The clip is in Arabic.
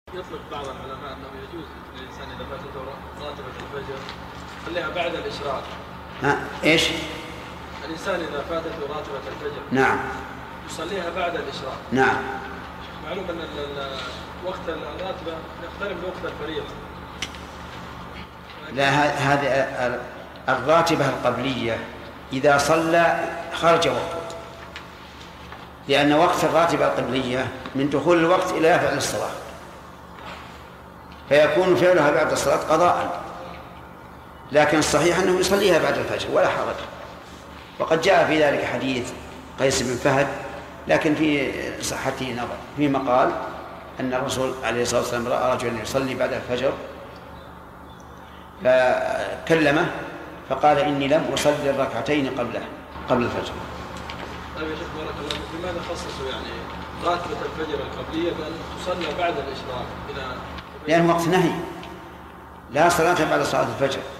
يطلق بعض العلماء أنه يجوز للإنسان إذا فاتته راتبة الفجر يصليها بعد الإشراق. إيش؟ الإنسان إذا فاتته راتبة الفجر نعم يصليها بعد الإشراق. نعم. معلوم أن وقت الراتبة يقترب بوقت الفريضة. لا، هذه الراتبة القبلية إذا صلى خرج وقته، لأن وقت الراتبة القبلية من دخول الوقت إلى فعل الصلاة، فيكون فعلها بعد الصلاة قضاء، لكن الصحيح أنه يصليها بعد الفجر ولا حرج. وقد جاء في ذلك حديث قيس بن فهد، لكن في صحته نظر، فيما قال أن الرسول عليه الصلاة والسلام رأى رجلا يصلي بعد الفجر فكلمه فقال إني لم أصلي الركعتين قبل الفجر. طيب يا شيخ بارك الله فيك، لماذا خصصوا يعني راتبة الفجر القبلية بأن تصلى بعد الإشراق؟ لأنه وقت نهي، لا صلاة بعد صلاة الفجر.